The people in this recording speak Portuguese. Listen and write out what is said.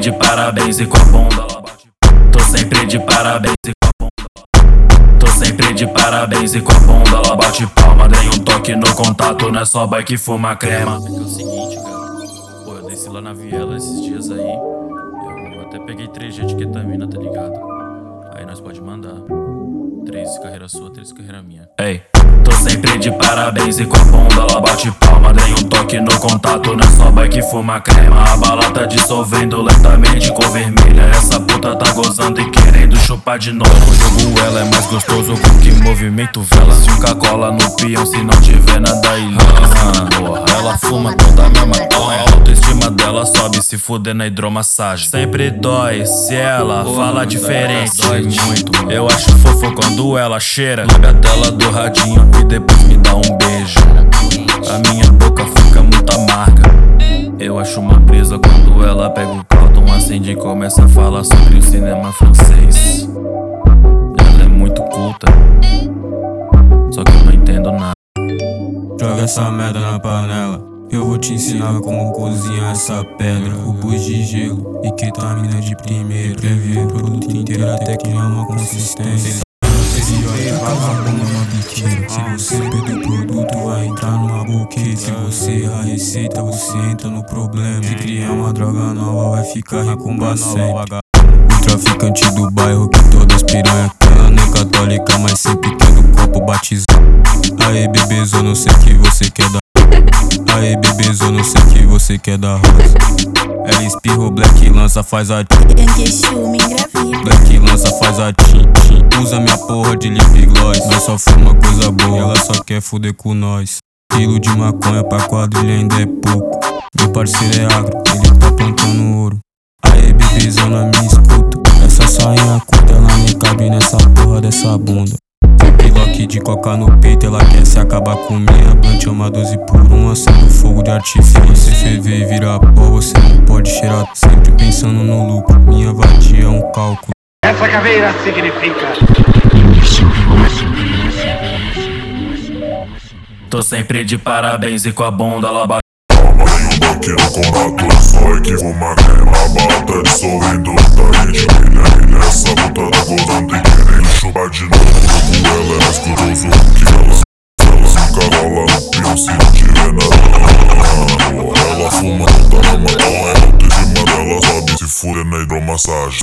de parabéns e com a bunda ela bate. Tô sempre de parabéns e com a bunda. Tô sempre de parabéns e com a bunda ela bate palma. Dei um toque no contato, não é só boy que fuma crema. É o seguinte, cara. Pô, eu desci lá na viela esses dias aí. Eu até peguei 3G de ketamina, tá ligado? Aí nós pode mandar 3 carreira sua, 3 carreira minha. Ei, tô sempre de parabéns e com a bunda ela bate palma. Dei um toque no contato, não é só boy que fuma crema. A bala tá dissolvendo lentamente com vermelha. Essa puta tá gozando e querendo chupar de novo. O jogo ela é mais gostoso com que movimento vela. Fica cola no peão se não tiver nada ilícito. Ela fuma toda a minha maconha. A autoestima dela sobe se fuder na hidromassagem. Sempre dói se ela fala diferente. Dói muito. Eu acho fofo quando ela cheira. Liga a tela do radinho e depois me dá um beijo. A minha boca fica muito amarga. Eu acho uma brisa quando ela pega o Calton, acende e começa a falar sobre o cinema francês. Ela é muito culta, só que eu não entendo nada. Joga essa merda na panela, eu vou te ensinar como cozinhar essa pedra. Cubos de gelo e ketamina de primeiro. Quer ver o produto inteiro até criar uma consistência. Vagabundo uma biqueira. Se você perder o produto, vai entrar numa boquete. Se você errar a receita, você entra no problema. Se criar uma droga nova, vai ficar rico pra sempre. O traficante do bairro que todas piranha quer. Ela nem católica, mas sempre quer do copo batizado. Aê, bebezão, não sei o que você quer dar. Aê, bebezão, não sei o que você quer dar rosa. Ela espirrou, Black lança, faz a Black lança, faz a tim-tim. Usa minha porra de lip gloss. Nós só fuma coisa boa, ela só quer fuder com nós. Quilo de maconha pra quadrilha ainda é pouco. Meu parceiro é agro, ele tá plantando ouro. Aê, bebezona, me escuta. Essa sainha curta, ela nem cabe nessa porra dessa bunda. Piloque de coca no peito, ela quer se acabar com minha blunt. É uma 12 por 1, acendo fogo de artifício. Você ferver e virar pó, você não pode cheirar. Sempre pensando no lucro, minha vadia é um cálculo. Essa caveira significa. Tô sempre de parabéns e com a bunda ela bate. Aqui no contato é só que fuma crema. A bala tá dissolvendo lentamente. Essa puta tá gozando e querendo chupar de novo. Ela é mais gostoso que ela fica rola no pião se não tiver nada. Ela fuma toda na maconha. A autoestima dela sobe se fuder na hidromassagem.